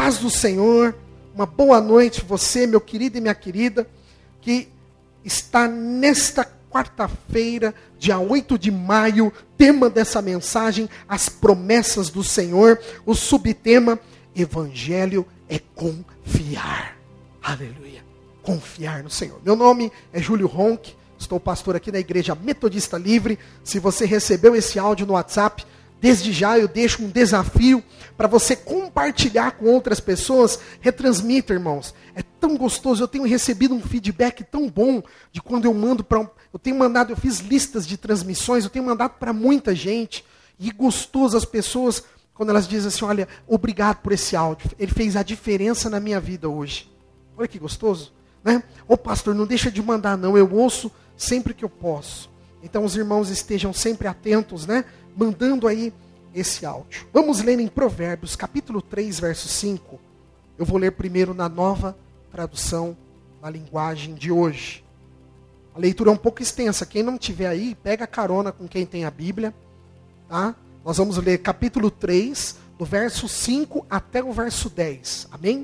paz do Senhor, uma boa noite você, meu querido e minha querida, que está nesta quarta-feira, dia 8 de maio, tema dessa mensagem, as promessas do Senhor, o subtema, Evangelho é confiar. Aleluia, confiar no Senhor. Meu nome é Júlio Ronck, estou pastor aqui na Igreja Metodista Livre. Se você recebeu esse áudio no WhatsApp, desde já eu deixo um desafio para você compartilhar com outras pessoas. Retransmita, irmãos. É tão gostoso. Eu tenho recebido um feedback tão bom de quando eu mando para... Eu fiz listas de transmissões, eu tenho mandado para muita gente. E gostoso as pessoas, quando elas dizem assim, olha, obrigado por esse áudio. Ele fez a diferença na minha vida hoje. Olha que gostoso, né? Ô pastor, não deixa de mandar não, eu ouço sempre que eu posso. Então os irmãos estejam sempre atentos, né? Mandando aí esse áudio. Vamos ler em Provérbios, capítulo 3, verso 5. Eu vou ler primeiro na nova tradução, na linguagem de hoje. A leitura é um pouco extensa. Quem não tiver aí, pega carona com quem tem a Bíblia. Tá? Nós vamos ler capítulo 3, do verso 5 até o verso 10. Amém?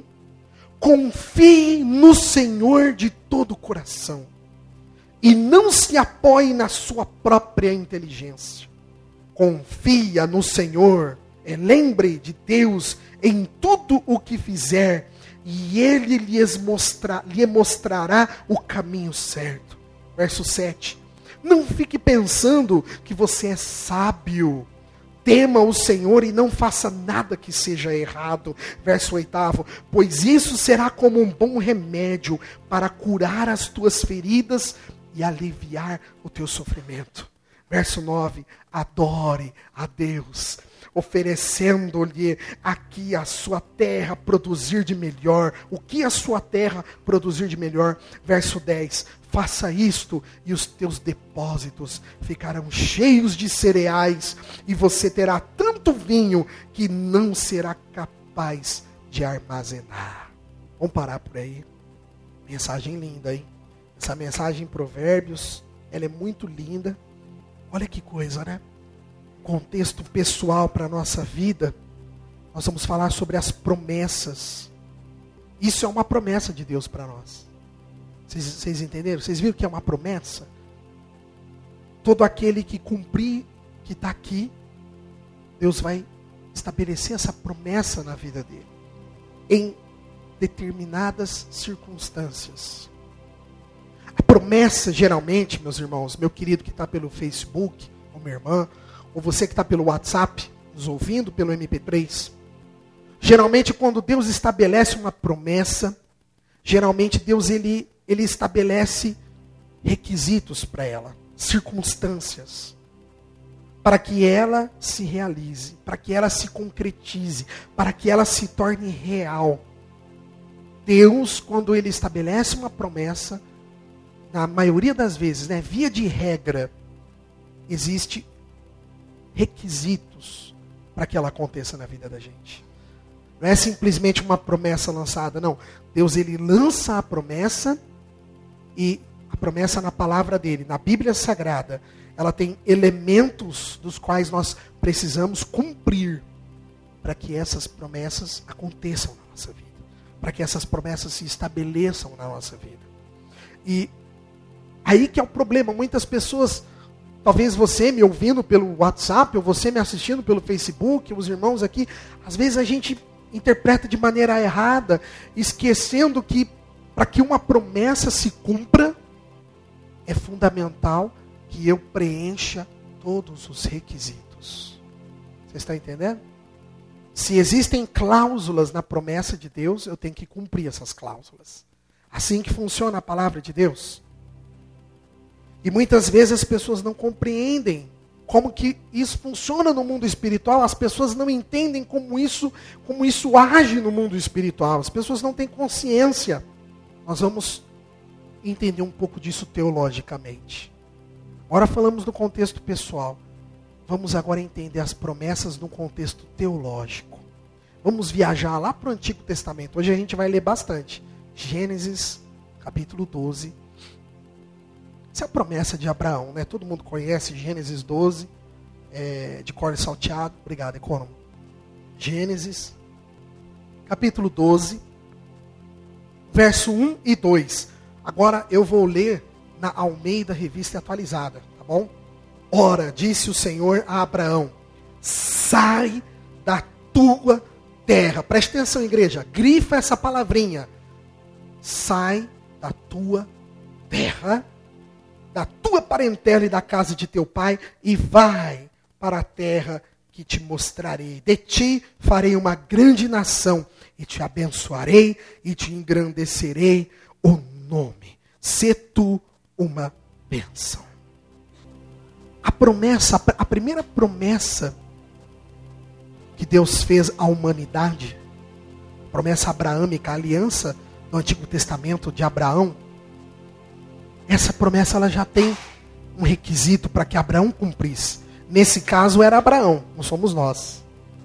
Confie no Senhor de todo o coração. E não se apoie na sua própria inteligência. Confia no Senhor, lembre de Deus em tudo o que fizer, e Ele lhe mostrará o caminho certo. Verso 7. Não fique pensando que você é sábio. Tema o Senhor e não faça nada que seja errado. Verso 8. Pois isso será como um bom remédio para curar as tuas feridas e aliviar o teu sofrimento. Verso 9, adore a Deus, oferecendo-lhe aqui a sua terra produzir de melhor. O que a sua terra produzir de melhor? Verso 10, faça isto e os teus depósitos ficarão cheios de cereais e você terá tanto vinho que não será capaz de armazenar. Vamos parar por aí. Mensagem linda, hein? Essa mensagem em Provérbios, ela é muito linda. Olha que coisa, né? Contexto pessoal para a nossa vida. Nós vamos falar sobre as promessas. Isso é uma promessa de Deus para nós. Vocês entenderam? Vocês viram que é uma promessa? Todo aquele que cumprir, que está aqui, Deus vai estabelecer essa promessa na vida dele. Em determinadas circunstâncias. A promessa, geralmente, meus irmãos, meu querido que está pelo Facebook, ou minha irmã, ou você que está pelo WhatsApp, nos ouvindo pelo MP3, geralmente quando Deus estabelece uma promessa, geralmente Deus ele estabelece requisitos para ela, circunstâncias, para que ela se realize, para que ela se concretize, para que ela se torne real. Deus, quando Ele estabelece uma promessa, na maioria das vezes, né, via de regra, existe requisitos para que ela aconteça na vida da gente. Não é simplesmente uma promessa lançada, não. Deus, Ele lança a promessa, e a promessa na palavra dele, na Bíblia Sagrada, ela tem elementos dos quais nós precisamos cumprir para que essas promessas aconteçam na nossa vida. Para que essas promessas se estabeleçam na nossa vida. E aí que é o problema. Muitas pessoas, talvez você me ouvindo pelo WhatsApp, ou você me assistindo pelo Facebook, os irmãos aqui, às vezes a gente interpreta de maneira errada, esquecendo que para que uma promessa se cumpra, é fundamental que eu preencha todos os requisitos. Você está entendendo? Se existem cláusulas na promessa de Deus, eu tenho que cumprir essas cláusulas. Assim que funciona a palavra de Deus. E muitas vezes as pessoas não compreendem como que isso funciona no mundo espiritual. As pessoas não entendem como isso age no mundo espiritual. As pessoas não têm consciência. Nós vamos entender um pouco disso teologicamente. Agora falamos no contexto pessoal. Vamos agora entender as promessas no contexto teológico. Vamos viajar lá para o Antigo Testamento. Hoje a gente vai ler bastante. Gênesis, capítulo 12. Essa é a promessa de Abraão, né? Todo mundo conhece Gênesis 12, de cor salteado. Obrigado, Economo. Gênesis, capítulo 12, verso 1 e 2. Agora eu vou ler na Almeida Revista Atualizada, tá bom? Ora, disse o Senhor a Abraão, sai da tua terra. Preste atenção, igreja, grifa essa palavrinha. Sai da tua terra, da tua parentela e da casa de teu pai, e vai para a terra que te mostrarei. De ti farei uma grande nação, e te abençoarei, e te engrandecerei o nome. Sê tu uma bênção. A promessa, a primeira promessa que Deus fez à humanidade, promessa abraâmica, a aliança do Antigo Testamento de Abraão, essa promessa ela já tem um requisito para que Abraão cumprisse. Nesse caso era Abraão, não somos nós.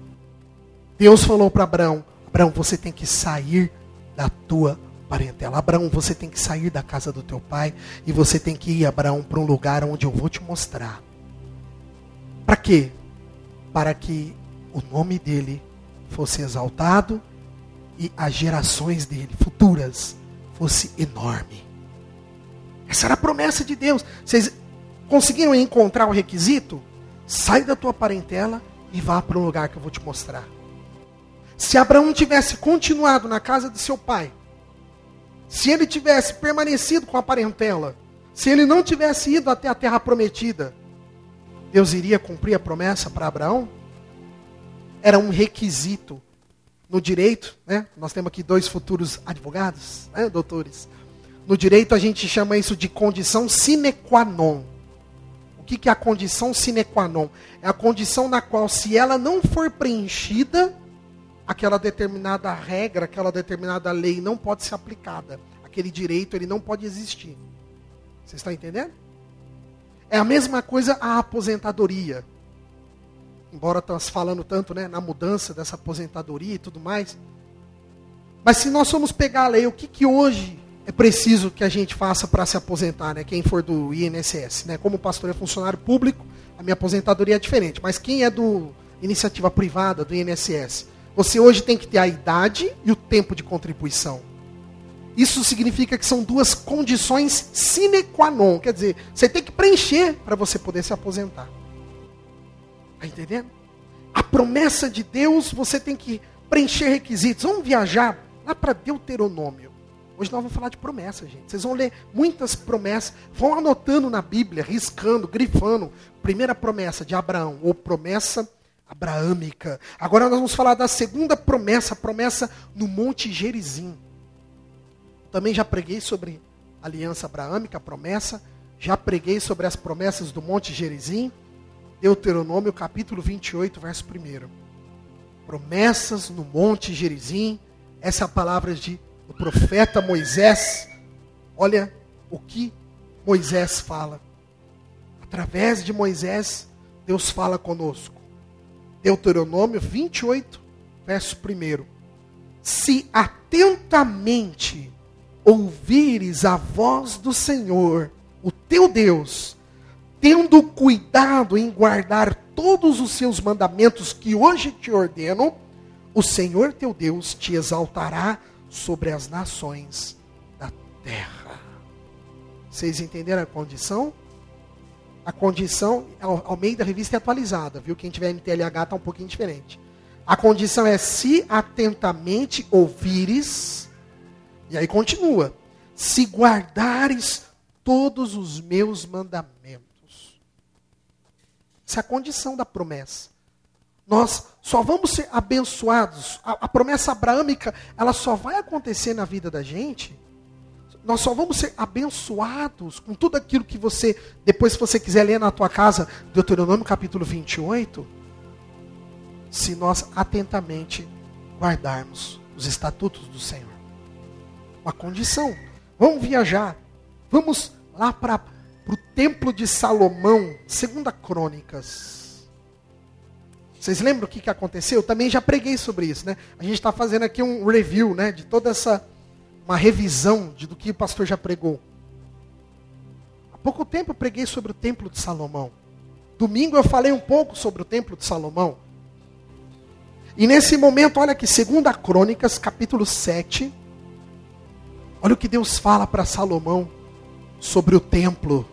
Deus falou para Abraão, Abraão, você tem que sair da tua parentela. Abraão, você tem que sair da casa do teu pai e você tem que ir, Abraão, para um lugar onde eu vou te mostrar. Para quê? Para que o nome dele fosse exaltado e as gerações dele, futuras, fosse enorme. Essa era a promessa de Deus. Vocês conseguiram encontrar o requisito? Sai da tua parentela e vá para um lugar que eu vou te mostrar. Se Abraão tivesse continuado na casa de seu pai, se ele tivesse permanecido com a parentela, se ele não tivesse ido até a terra prometida, Deus iria cumprir a promessa para Abraão? Era um requisito no direito, né? Nós temos aqui 2 futuros advogados, né, doutores? No direito a gente chama isso de condição sine qua non. O que é a condição sine qua non? É a condição na qual, se ela não for preenchida, aquela determinada regra, aquela determinada lei não pode ser aplicada. Aquele direito ele não pode existir. Vocês estão entendendo? É a mesma coisa a aposentadoria. Embora estamos falando tanto, né, na mudança dessa aposentadoria e tudo mais. Mas se nós formos pegar a lei, o que hoje é preciso que a gente faça para se aposentar, né? Quem for do INSS, né? Como pastor é funcionário público, a minha aposentadoria é diferente. Mas quem é do iniciativa privada, do INSS, você hoje tem que ter a idade e o tempo de contribuição. Isso significa que são 2 condições sine qua non. Quer dizer, você tem que preencher para você poder se aposentar. Está entendendo? A promessa de Deus, você tem que preencher requisitos. Vamos viajar lá para Deuteronômio. Hoje nós vamos falar de promessa, gente. Vocês vão ler muitas promessas. Vão anotando na Bíblia, riscando, grifando. Primeira promessa de Abraão, ou promessa abraâmica. Agora nós vamos falar da segunda promessa, a promessa no Monte Gerizim. Também já preguei sobre a aliança abraâmica, a promessa. Já preguei sobre as promessas do Monte Gerizim. Deuteronômio capítulo 28, verso 1. Promessas no Monte Gerizim. Essa é a palavra do profeta Moisés. Olha o que Moisés fala. Através de Moisés, Deus fala conosco. Deuteronômio 28, verso 1. Se atentamente ouvires a voz do Senhor, o teu Deus, tendo cuidado em guardar todos os seus mandamentos que hoje te ordeno, o Senhor teu Deus te exaltará sobre as nações da terra. Vocês entenderam a condição? A condição, Almeida Revista Atualizada, viu? Quem tiver NTLH está um pouquinho diferente. A condição é se atentamente ouvires, e aí continua, se guardares todos os meus mandamentos. Essa é a condição da promessa. Nós só vamos ser abençoados. A promessa abraâmica, ela só vai acontecer na vida da gente. Nós só vamos ser abençoados com tudo aquilo que você, depois se você quiser ler na tua casa, Deuteronômio capítulo 28, se nós atentamente guardarmos os estatutos do Senhor. Uma condição. Vamos viajar. Vamos lá para o Templo de Salomão, 2 Crônicas. Vocês lembram o que aconteceu? Eu também já preguei sobre isso, né? A gente está fazendo aqui um review, né, de toda uma revisão do que o pastor já pregou. Há pouco tempo eu preguei sobre o Templo de Salomão. Domingo eu falei um pouco sobre o Templo de Salomão. E nesse momento, olha aqui, 2 Crônicas, capítulo 7. Olha o que Deus fala para Salomão sobre o templo.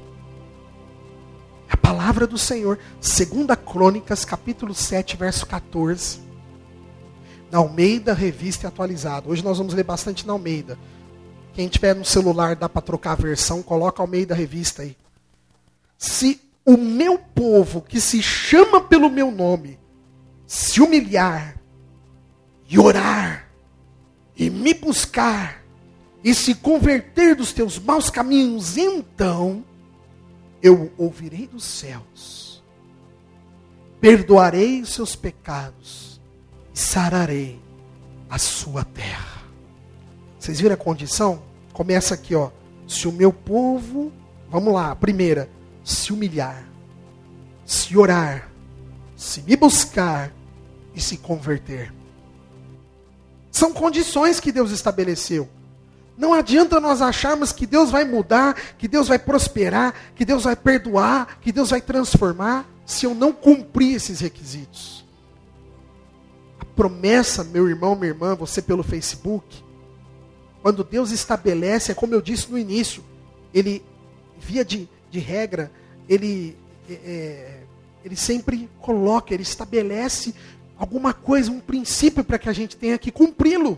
A palavra do Senhor. 2 Crônicas, capítulo 7, verso 14. Na Almeida, revista e atualizada. Hoje nós vamos ler bastante na Almeida. Quem tiver no celular, dá para trocar a versão, coloca a Almeida revista aí. Se o meu povo, que se chama pelo meu nome, se humilhar, e orar, e me buscar, e se converter dos teus maus caminhos, então eu ouvirei dos céus, perdoarei os seus pecados, e sararei a sua terra. Vocês viram a condição? Começa aqui, ó. Se o meu povo, vamos lá, a primeira, se humilhar, se orar, se me buscar e se converter. São condições que Deus estabeleceu. Não adianta nós acharmos que Deus vai mudar, que Deus vai prosperar, que Deus vai perdoar, que Deus vai transformar, se eu não cumprir esses requisitos. A promessa, meu irmão, minha irmã, você pelo Facebook, quando Deus estabelece, é como eu disse no início, Ele, via de regra, Ele sempre coloca, Ele estabelece alguma coisa, um princípio para que a gente tenha que cumpri-lo.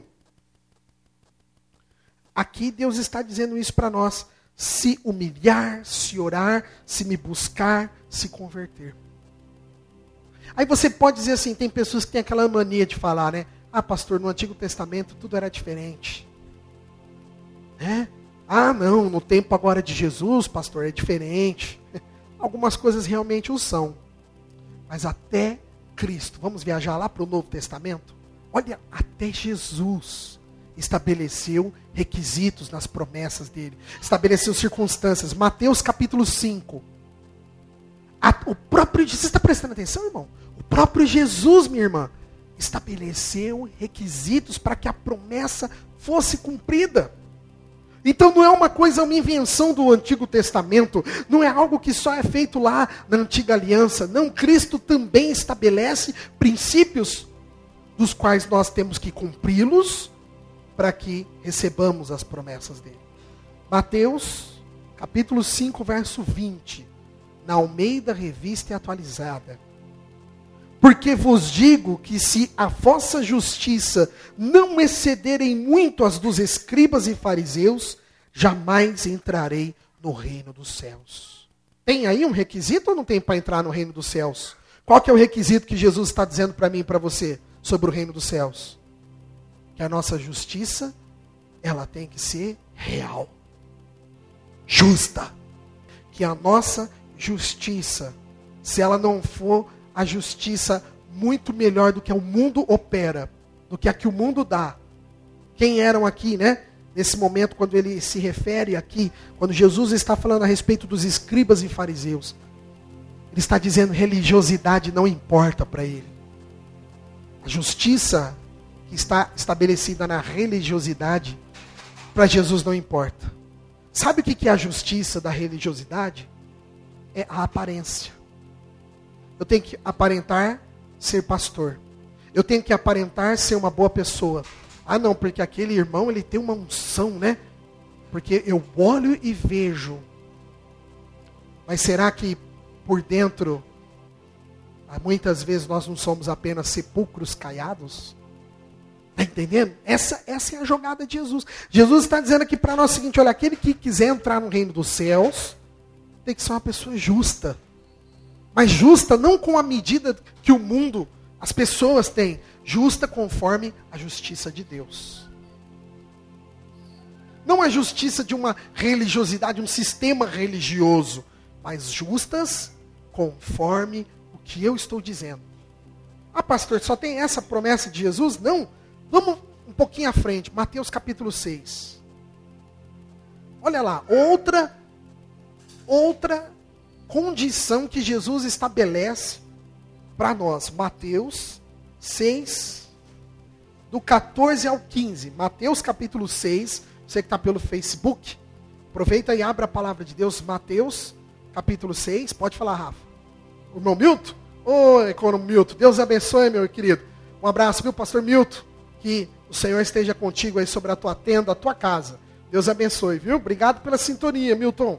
Aqui Deus está dizendo isso para nós. Se humilhar, se orar, se me buscar, se converter. Aí você pode dizer assim, tem pessoas que têm aquela mania de falar, né? Ah, pastor, no Antigo Testamento tudo era diferente. Né? Ah, não, no tempo agora de Jesus, pastor, é diferente. Algumas coisas realmente o são. Mas até Cristo, vamos viajar lá para o Novo Testamento? Olha, até Jesus estabeleceu requisitos nas promessas dele. Estabeleceu circunstâncias. Mateus capítulo 5. O próprio, você está prestando atenção, irmão? O próprio Jesus, minha irmã, estabeleceu requisitos para que a promessa fosse cumprida. Então não é uma coisa, uma invenção do Antigo Testamento, não é algo que só é feito lá na Antiga Aliança. Não, Cristo também estabelece princípios dos quais nós temos que cumpri-los para que recebamos as promessas dele. Mateus, capítulo 5, verso 20, na Almeida Revista e Atualizada. Porque vos digo que se a vossa justiça não excederem muito as dos escribas e fariseus, jamais entrarei no reino dos céus. Tem aí um requisito ou não tem para entrar no reino dos céus? Qual que é o requisito que Jesus está dizendo para mim e para você sobre o reino dos céus? Que a nossa justiça, ela tem que ser real, justa. Que a nossa justiça, se ela não for a justiça muito melhor do que o mundo opera, do que a que o mundo dá. Quem eram aqui, né? Nesse momento, quando ele se refere aqui, quando Jesus está falando a respeito dos escribas e fariseus, ele está dizendo religiosidade não importa para ele. A justiça que está estabelecida na religiosidade, para Jesus não importa. Sabe o que é a justiça da religiosidade? É a aparência. Eu tenho que aparentar ser pastor. Eu tenho que aparentar ser uma boa pessoa. Ah, não, porque aquele irmão, ele tem uma unção, né? Porque eu olho e vejo. Mas será que por dentro, muitas vezes nós não somos apenas sepulcros caiados? Está entendendo? Essa é a jogada de Jesus. Jesus está dizendo aqui para nós o seguinte, olha, aquele que quiser entrar no reino dos céus, tem que ser uma pessoa justa. Mas justa não com a medida que o mundo, as pessoas têm. Justa conforme a justiça de Deus. Não a justiça de uma religiosidade, um sistema religioso. Mas justas conforme o que eu estou dizendo. Ah, pastor, só tem essa promessa de Jesus? Não. Vamos um pouquinho à frente. Mateus capítulo 6. Olha lá, outra condição que Jesus estabelece para nós. Mateus 6, do 14 ao 15. Mateus capítulo 6, você que está pelo Facebook, aproveita e abre a palavra de Deus. Mateus capítulo 6, pode falar, Rafa. O irmão Milton? Ô, irmão Milton, Deus abençoe, meu querido. Um Um abraço, viu, pastor Milton? Que o Senhor esteja contigo aí sobre a tua tenda, a tua casa. Deus abençoe, viu? Obrigado pela sintonia, Milton.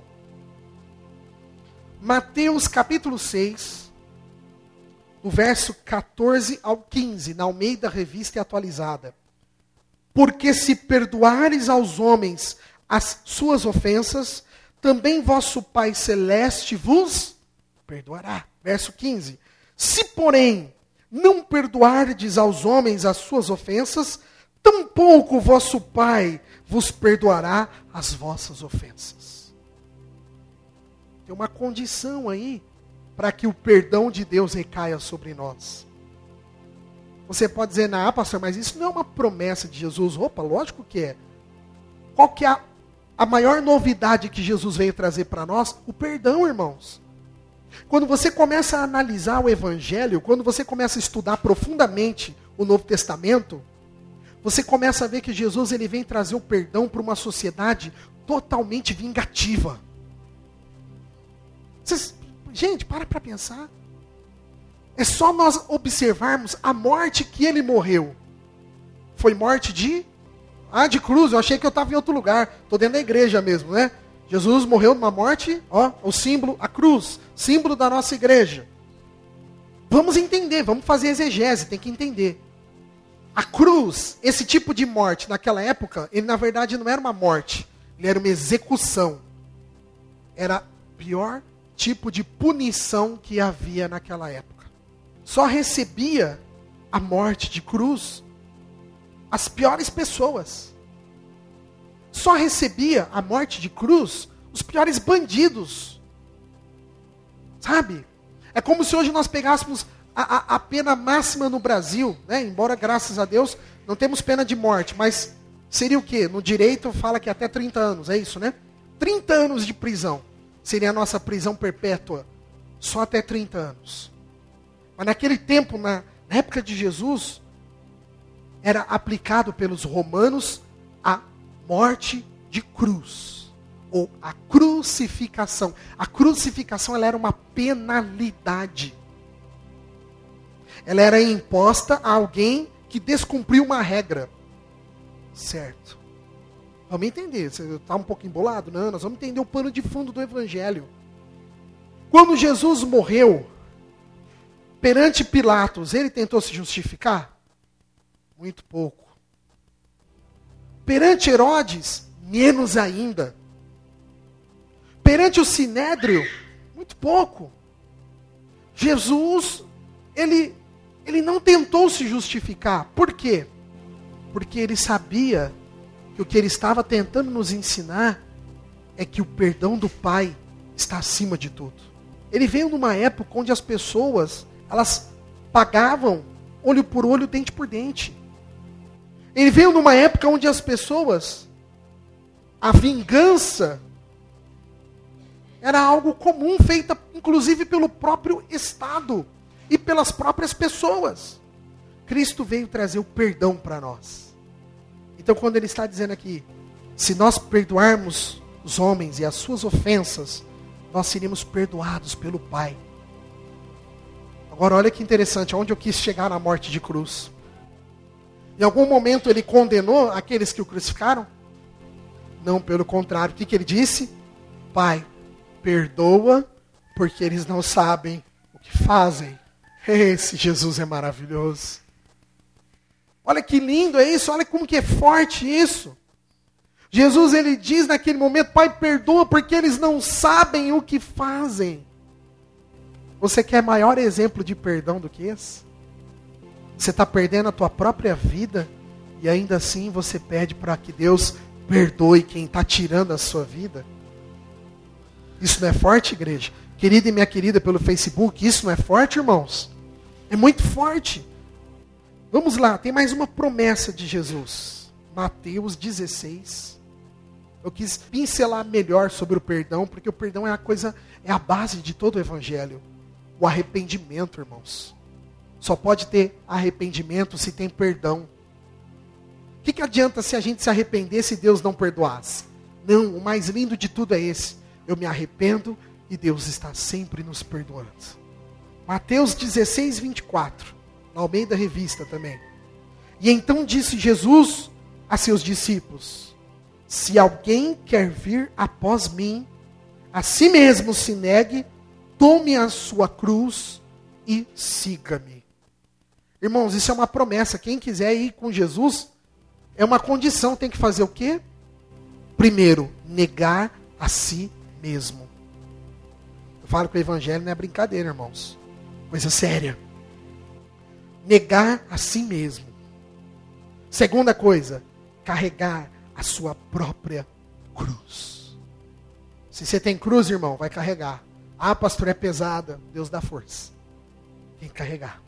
Mateus capítulo 6, do verso 14 ao 15, na Almeida Revista e Atualizada. Porque se perdoares aos homens as suas ofensas, também vosso Pai Celeste vos perdoará. Verso 15. Se, porém, não perdoardes aos homens as suas ofensas, tampouco vosso Pai vos perdoará as vossas ofensas. Tem uma condição aí para que o perdão de Deus recaia sobre nós. Você pode dizer, não, pastor, mas isso não é uma promessa de Jesus. Opa, lógico que é. Qual que é a maior novidade que Jesus veio trazer para nós? O perdão, irmãos. Quando você começa a analisar o Evangelho, quando você começa a estudar profundamente o Novo Testamento, você começa a ver que Jesus ele vem trazer o perdão para uma sociedade totalmente vingativa. Gente, para pensar. É só nós observarmos a morte que ele morreu. Foi morte de cruz. Eu achei que eu estava em outro lugar. Estou dentro da igreja mesmo, né? Jesus morreu numa morte, o símbolo, a cruz, símbolo da nossa igreja. Vamos entender, vamos fazer exegese, tem que entender. A cruz, esse tipo de morte naquela época, ele na verdade não era uma morte, ele era uma execução. Era o pior tipo de punição que havia naquela época. Só recebia a morte de cruz as piores pessoas. Só recebia a morte de cruz os piores bandidos. Sabe? É como se hoje nós pegássemos a pena máxima no Brasil, né? Embora, graças a Deus, não temos pena de morte, mas seria o quê? No direito fala que até 30 anos, é isso, né? 30 anos de prisão. Seria a nossa prisão perpétua. Só até 30 anos. Mas naquele tempo, na época de Jesus, era aplicado pelos romanos a morte de cruz, ou a crucificação. A crucificação ela era uma penalidade. Ela era imposta a alguém que descumpriu uma regra. Certo. Vamos entender. Você está um pouco embolado? Não, nós vamos entender o pano de fundo do Evangelho. Quando Jesus morreu, perante Pilatos, ele tentou se justificar? Muito pouco. Perante Herodes, menos ainda. Perante o Sinédrio, muito pouco. Jesus, ele não tentou se justificar. Por quê? Porque ele sabia que o que ele estava tentando nos ensinar é que o perdão do Pai está acima de tudo. Ele veio numa época onde as pessoas, elas pagavam olho por olho, dente por dente. Ele veio numa época onde as pessoas, a vingança era algo comum, feita inclusive pelo próprio Estado e pelas próprias pessoas. Cristo veio trazer o perdão para nós. Então quando ele está dizendo aqui, se nós perdoarmos os homens e as suas ofensas, nós seríamos perdoados pelo Pai. Agora olha que interessante, aonde eu quis chegar na morte de cruz. Em algum momento ele condenou aqueles que o crucificaram? Não, pelo contrário. O que ele disse? Pai, perdoa, porque eles não sabem o que fazem. Esse Jesus é maravilhoso. Olha que lindo é isso, olha como que é forte isso. Jesus, ele diz naquele momento, Pai, perdoa, porque eles não sabem o que fazem. Você quer maior exemplo de perdão do que esse? Você está perdendo a tua própria vida e ainda assim você pede para que Deus perdoe quem está tirando a sua vida? Isso não é forte, igreja? Querida e minha querida pelo Facebook, isso não é forte, irmãos? É muito forte. Vamos lá, tem mais uma promessa de Jesus. Mateus 16. Eu quis pincelar melhor sobre o perdão, porque o perdão é a base de todo o Evangelho. O arrependimento, irmãos. Só pode ter arrependimento se tem perdão. O que adianta se a gente se arrepender se Deus não perdoasse? Não, o mais lindo de tudo é esse. Eu me arrependo e Deus está sempre nos perdoando. Mateus 16, 24. Na Almeida Revista também. E então disse Jesus a seus discípulos: se alguém quer vir após mim, a si mesmo se negue, tome a sua cruz e siga-me. Irmãos, isso é uma promessa. Quem quiser ir com Jesus, é uma condição. Tem que fazer o quê? Primeiro, negar a si mesmo. Eu falo que o evangelho não é brincadeira, irmãos. Coisa séria. Negar a si mesmo. Segunda coisa, carregar a sua própria cruz. Se você tem cruz, irmão, vai carregar. Ah, pastor, é pesada. Deus dá força. Tem que carregar.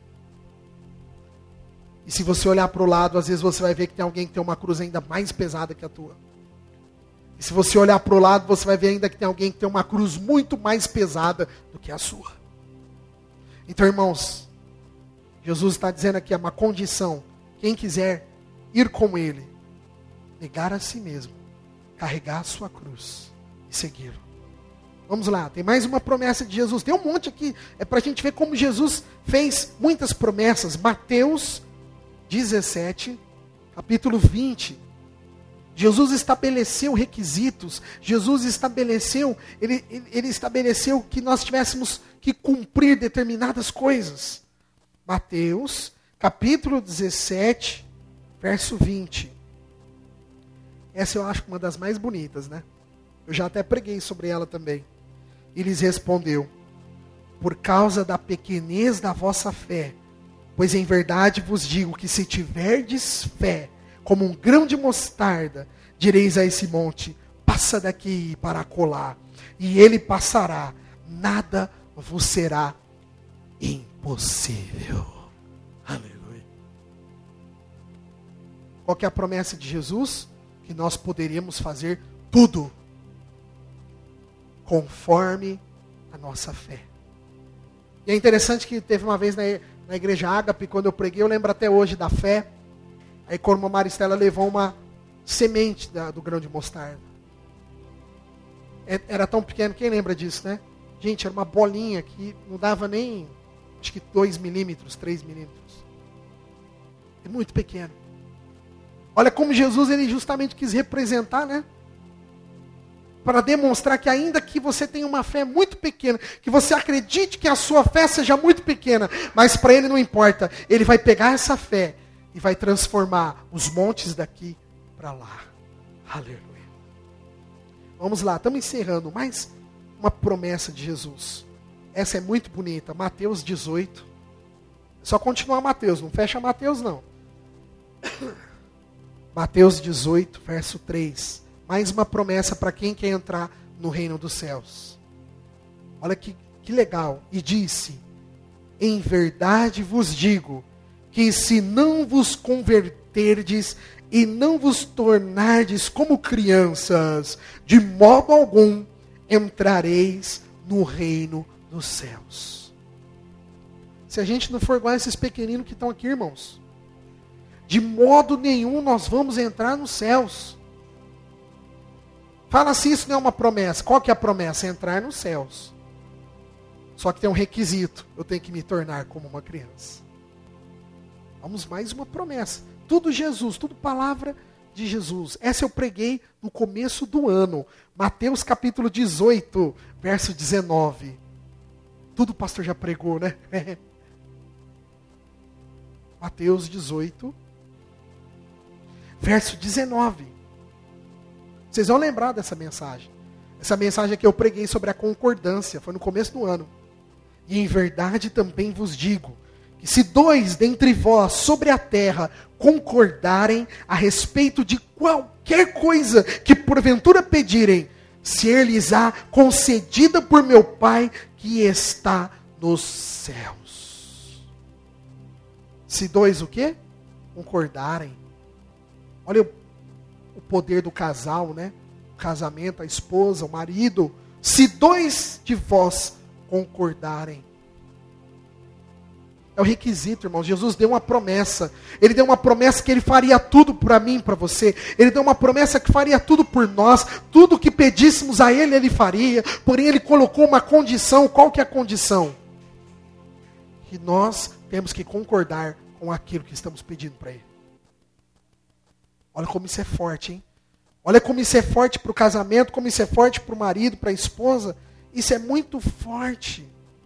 E se você olhar para o lado, às vezes você vai ver que tem alguém que tem uma cruz ainda mais pesada que a tua. E se você olhar para o lado, você vai ver ainda que tem alguém que tem uma cruz muito mais pesada do que a sua. Então, irmãos, Jesus está dizendo aqui, é uma condição. Quem quiser ir com Ele, negar a si mesmo, carregar a sua cruz e segui-lo. Vamos lá, tem mais uma promessa de Jesus. Tem um monte aqui, é para a gente ver como Jesus fez muitas promessas. Mateus 17, capítulo 20. Jesus estabeleceu requisitos. Jesus estabeleceu, ele estabeleceu que nós tivéssemos que cumprir determinadas coisas. Mateus, capítulo 17, verso 20. Essa eu acho uma das mais bonitas, né? Eu já até preguei sobre ela também. E lhes respondeu: por causa da pequenez da vossa fé, pois em verdade vos digo que se tiverdes fé, como um grão de mostarda, direis a esse monte: passa daqui para acolá, e ele passará, nada vos será impossível. Aleluia. Qual que é a promessa de Jesus? Que nós poderíamos fazer tudo conforme a nossa fé. E é interessante que teve uma vez na igreja Ágape, quando eu preguei, eu lembro até hoje da fé. Aí quando a Maristela levou uma semente do grão de mostarda. Era tão pequeno, quem lembra disso, né? Gente, era uma bolinha que não dava nem, acho que 2 milímetros, 3 milímetros. É muito pequeno. Olha como Jesus, ele justamente quis representar, né? Para demonstrar que ainda que você tenha uma fé muito pequena, que você acredite que a sua fé seja muito pequena, mas para ele não importa. Ele vai pegar essa fé e vai transformar os montes daqui para lá. Aleluia. Vamos lá, estamos encerrando mais uma promessa de Jesus. Essa é muito bonita. Mateus 18. Só continuar Mateus, não fecha Mateus não. Mateus 18, verso 3. Mais uma promessa para quem quer entrar no reino dos céus. Olha que legal. E disse: em verdade vos digo, que se não vos converterdes e não vos tornardes como crianças, de modo algum entrareis no reino dos céus. Se a gente não for igual a esses pequeninos que estão aqui, irmãos, de modo nenhum nós vamos entrar nos céus. Fala se isso não é uma promessa. Qual que é a promessa? Entrar nos céus. Só que tem um requisito. Eu tenho que me tornar como uma criança. Vamos, mais uma promessa. Tudo Jesus, tudo palavra de Jesus. Essa eu preguei no começo do ano. Mateus capítulo 18, verso 19. Tudo o pastor já pregou, né? Mateus 18, verso 19. Vocês vão lembrar dessa mensagem. Essa mensagem que eu preguei sobre a concordância. Foi no começo do ano. E em verdade também vos digo, que se 2 dentre vós sobre a terra concordarem a respeito de qualquer coisa que porventura pedirem, ser-lhes-á concedida por meu Pai que está nos céus. Se 2 o quê? Concordarem. Olha o poder do casal, né? O casamento, a esposa, o marido. Se 2 de vós concordarem. É o requisito, irmãos. Jesus deu uma promessa. Ele deu uma promessa que Ele faria tudo para mim, para você. Ele deu uma promessa que faria tudo por nós. Tudo que pedíssemos a Ele, Ele faria. Porém, Ele colocou uma condição. Qual que é a condição? que nós temos que concordar com aquilo que estamos pedindo para Ele. Olha como isso é forte, hein? Olha como isso é forte para o casamento, como isso é forte para o marido, para a esposa. Isso é muito forte.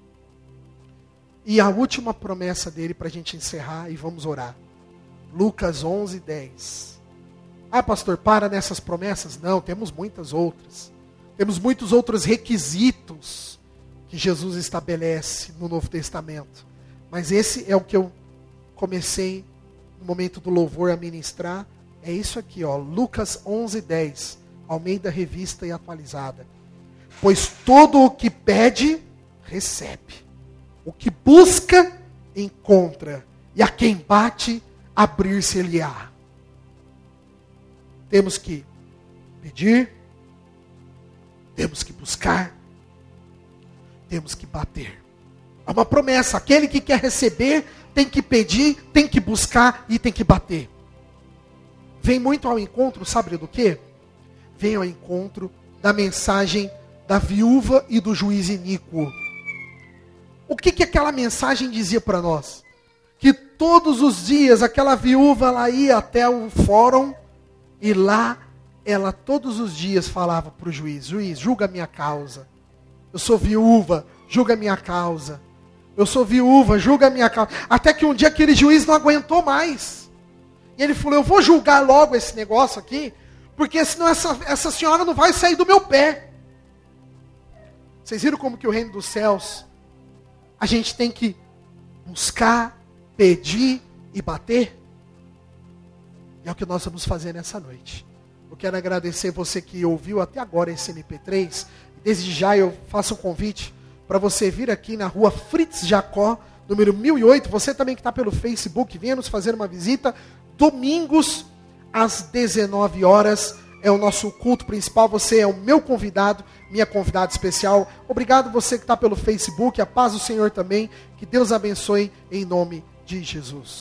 E a última promessa dele para a gente encerrar e vamos orar. Lucas 11:10. Ah, pastor, para nessas promessas? Não, temos muitas outras. Temos muitos outros requisitos que Jesus estabelece no Novo Testamento. Mas esse é o que eu comecei no momento do louvor a ministrar. É isso aqui, ó, Lucas 11:10, Almeida Revista e Atualizada. Pois todo o que pede, recebe. O que busca, encontra. E a quem bate, abrir-se-lhe-á. Temos que pedir, temos que buscar, temos que bater. É uma promessa. Aquele que quer receber, tem que pedir, tem que buscar e tem que bater. Vem muito ao encontro, sabe do quê? Vem ao encontro da mensagem da viúva e do juiz iníquo. O que aquela mensagem dizia para nós? Que todos os dias aquela viúva ela ia até o fórum e lá ela todos os dias falava para o juiz: juiz, julga a minha causa. Eu sou viúva, julga a minha causa. Eu sou viúva, julga a minha causa. Até que um dia aquele juiz não aguentou mais. E ele falou: eu vou julgar logo esse negócio aqui, porque senão essa senhora não vai sair do meu pé. Vocês viram como que o reino dos céus, a gente tem que buscar, pedir e bater? E é o que nós vamos fazer nessa noite. Eu quero agradecer você que ouviu até agora esse MP3. Desde já eu faço um convite para você vir aqui na rua Fritz Jacó, número 1008. Você também que está pelo Facebook, venha nos fazer uma visita. Domingos, às 19 horas, é o nosso culto principal. Você é o meu convidado, minha convidada especial. Obrigado você que está pelo Facebook. A paz do Senhor também. Que Deus abençoe em nome de Jesus.